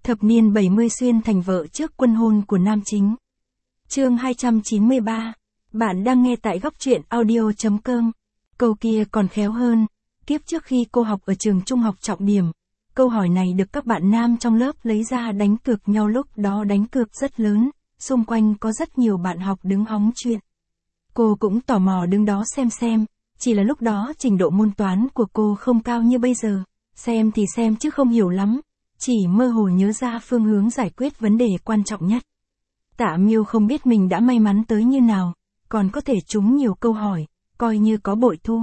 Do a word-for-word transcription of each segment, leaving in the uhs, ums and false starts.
Thập niên bảy mươi xuyên thành vợ trước quân hôn của nam chính. Chương hai trăm chín mươi ba. Bạn đang nghe tại góc truyện audio chấm com. Câu kia còn khéo hơn. Kiếp trước khi cô học ở trường trung học trọng điểm, câu hỏi này được các bạn nam trong lớp lấy ra đánh cược nhau, lúc đó đánh cược rất lớn, xung quanh có rất nhiều bạn học đứng hóng chuyện. Cô cũng tò mò đứng đó xem xem, chỉ là lúc đó trình độ môn toán của cô không cao như bây giờ, xem thì xem chứ không hiểu lắm, chỉ mơ hồ nhớ ra phương hướng giải quyết vấn đề quan trọng nhất. Tạ Miêu không biết mình đã may mắn tới như nào, còn có thể trúng nhiều câu hỏi, coi như có bội thu.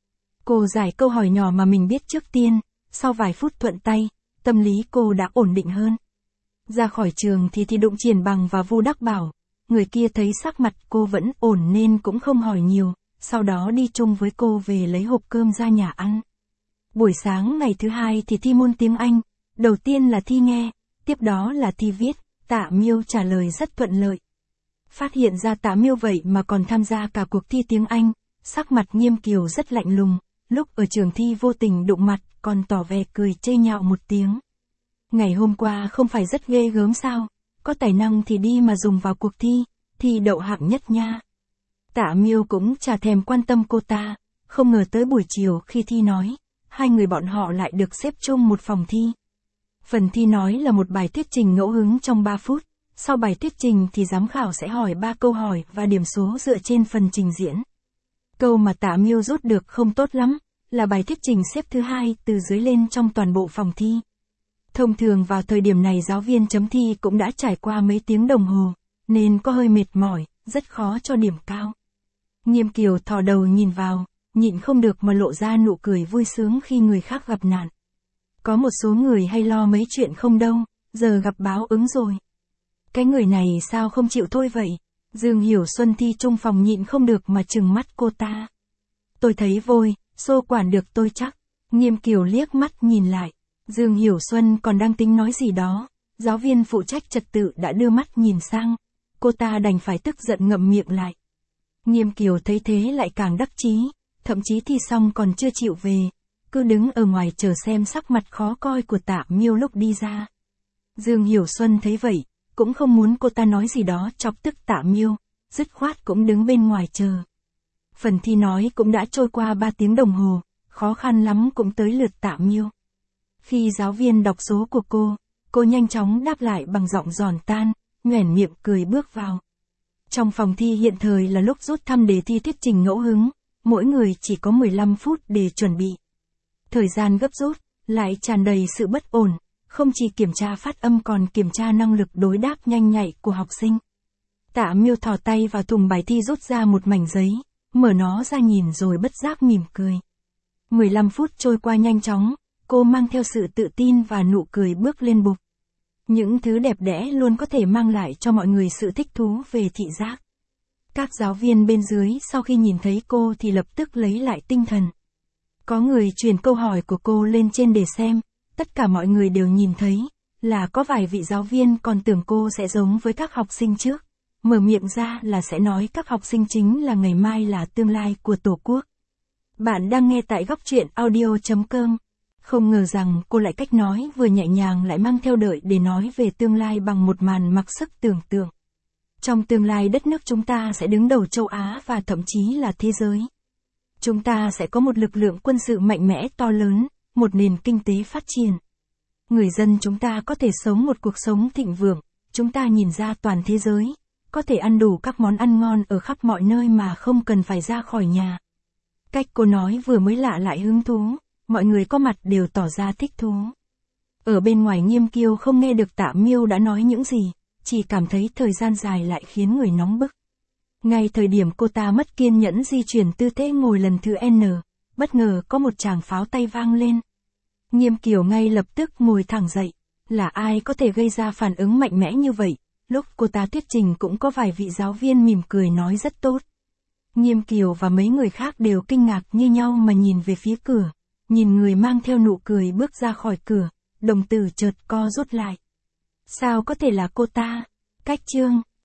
Cô giải câu hỏi nhỏ mà mình biết trước tiên, sau vài phút thuận tay, tâm lý cô đã ổn định hơn. Ra khỏi trường thì thì đụng Triển Bằng và Vu Đắc Bảo, người kia thấy sắc mặt cô vẫn ổn nên cũng không hỏi nhiều, sau đó đi chung với cô về lấy hộp cơm ra nhà ăn. Buổi sáng ngày thứ hai thì thi môn tiếng Anh, đầu tiên là thi nghe, tiếp đó là thi viết, Tạ Miêu trả lời rất thuận lợi. Phát hiện ra Tạ Miêu vậy mà còn tham gia cả cuộc thi tiếng Anh, sắc mặt Nghiêm Kiều rất lạnh lùng, lúc ở trường thi vô tình đụng mặt, còn tỏ vẻ cười chê nhạo một tiếng. Ngày hôm qua không phải rất ghê gớm sao, có tài năng thì đi mà dùng vào cuộc thi, thi đậu hạng nhất nha. Tạ Miêu cũng chả thèm quan tâm cô ta, không ngờ tới buổi chiều khi thi nói, hai người bọn họ lại được xếp chung một phòng thi. Phần thi nói là một bài thuyết trình ngẫu hứng trong ba phút, sau bài thuyết trình thì giám khảo sẽ hỏi ba câu hỏi và điểm số dựa trên phần trình diễn. Câu mà Tạ Miêu rút được không tốt lắm, là bài thuyết trình xếp thứ hai từ dưới lên trong toàn bộ phòng thi. Thông thường vào thời điểm này giáo viên chấm thi cũng đã trải qua mấy tiếng đồng hồ, nên có hơi mệt mỏi, rất khó cho điểm cao. Nghiêm Kiều thò đầu nhìn vào, nhịn không được mà lộ ra nụ cười vui sướng khi người khác gặp nạn. Có một số người hay lo mấy chuyện không đâu, giờ gặp báo ứng rồi. Cái người này sao không chịu thôi vậy? Dương Hiểu Xuân thi chung phòng nhịn không được mà trừng mắt cô ta. Tôi thấy vôi, xô quản được tôi chắc. Nghiêm Kiều liếc mắt nhìn lại. Dương Hiểu Xuân còn đang tính nói gì đó, giáo viên phụ trách trật tự đã đưa mắt nhìn sang. Cô ta đành phải tức giận ngậm miệng lại. Nghiêm Kiều thấy thế lại càng đắc chí, thậm chí thi xong còn chưa chịu về, cứ đứng ở ngoài chờ xem sắc mặt khó coi của Tạ Miêu lúc đi ra. Dương Hiểu Xuân thấy vậy, cũng không muốn cô ta nói gì đó chọc tức Tạ Miêu, dứt khoát cũng đứng bên ngoài chờ. Phần thi nói cũng đã trôi qua ba tiếng đồng hồ, khó khăn lắm cũng tới lượt Tạ Miêu. Khi giáo viên đọc số của cô, cô nhanh chóng đáp lại bằng giọng giòn tan, nhoẻn miệng cười bước vào. Trong phòng thi hiện thời là lúc rút thăm đề thi thuyết trình ngẫu hứng, mỗi người chỉ có mười lăm phút để chuẩn bị. Thời gian gấp rút, lại tràn đầy sự bất ổn, không chỉ kiểm tra phát âm còn kiểm tra năng lực đối đáp nhanh nhạy của học sinh. Tạ Miêu thò tay vào thùng bài thi rút ra một mảnh giấy, mở nó ra nhìn rồi bất giác mỉm cười. mười lăm phút trôi qua nhanh chóng, cô mang theo sự tự tin và nụ cười bước lên bục. Những thứ đẹp đẽ luôn có thể mang lại cho mọi người sự thích thú về thị giác. Các giáo viên bên dưới sau khi nhìn thấy cô thì lập tức lấy lại tinh thần. Có người truyền câu hỏi của cô lên trên để xem, tất cả mọi người đều nhìn thấy, là có vài vị giáo viên còn tưởng cô sẽ giống với các học sinh trước. Mở miệng ra là sẽ nói các học sinh chính là ngày mai là tương lai của Tổ quốc. Bạn đang nghe tại góc truyện audio chấm com. Không ngờ rằng cô lại cách nói vừa nhẹ nhàng lại mang theo đợi để nói về tương lai bằng một màn mặc sức tưởng tượng. Trong tương lai đất nước chúng ta sẽ đứng đầu châu Á và thậm chí là thế giới. Chúng ta sẽ có một lực lượng quân sự mạnh mẽ to lớn, một nền kinh tế phát triển. Người dân chúng ta có thể sống một cuộc sống thịnh vượng, chúng ta nhìn ra toàn thế giới, có thể ăn đủ các món ăn ngon ở khắp mọi nơi mà không cần phải ra khỏi nhà. Cách cô nói vừa mới lạ lại hứng thú, mọi người có mặt đều tỏ ra thích thú. Ở bên ngoài Nghiêm Kiều không nghe được Tạ Miêu đã nói những gì, chỉ cảm thấy thời gian dài lại khiến người nóng bức. Ngay thời điểm cô ta mất kiên nhẫn di chuyển tư thế ngồi lần thứ N, bất ngờ có một tràng pháo tay vang lên. Nghiêm Kiều ngay lập tức ngồi thẳng dậy, là ai có thể gây ra phản ứng mạnh mẽ như vậy, lúc cô ta thuyết trình cũng có vài vị giáo viên mỉm cười nói rất tốt. Nghiêm Kiều và mấy người khác đều kinh ngạc như nhau mà nhìn về phía cửa, nhìn người mang theo nụ cười bước ra khỏi cửa, đồng tử chợt co rút lại. Sao có thể là cô ta? Cách chương